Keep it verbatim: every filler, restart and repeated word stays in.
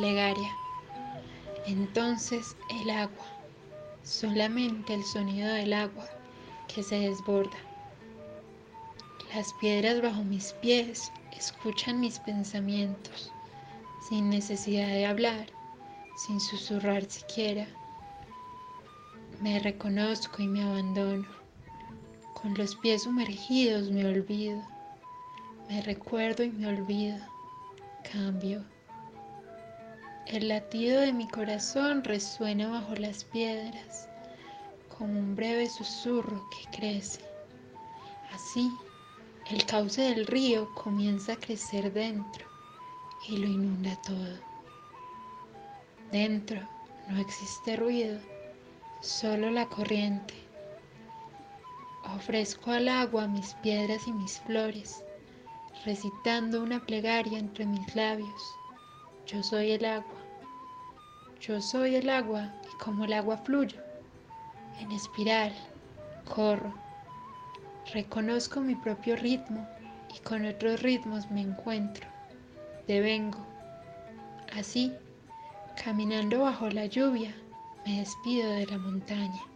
plegaria. Entonces el agua, solamente el sonido del agua que se desborda. Las piedras bajo mis pies escuchan mis pensamientos, sin necesidad de hablar, sin susurrar siquiera. Me reconozco y me abandono. Con los pies sumergidos me olvido. Me recuerdo y me olvido. Cambio. El latido de mi corazón resuena bajo las piedras, como un breve susurro que crece. Así, el cauce del río comienza a crecer dentro y lo inunda todo. Dentro no existe ruido, solo la corriente. Ofrezco al agua mis piedras y mis flores, recitando una plegaria entre mis labios. Yo soy el agua, yo soy el agua y como el agua fluyo. En espiral, corro, reconozco mi propio ritmo y con otros ritmos me encuentro, devengo. Así, caminando bajo la lluvia, me despido de la montaña.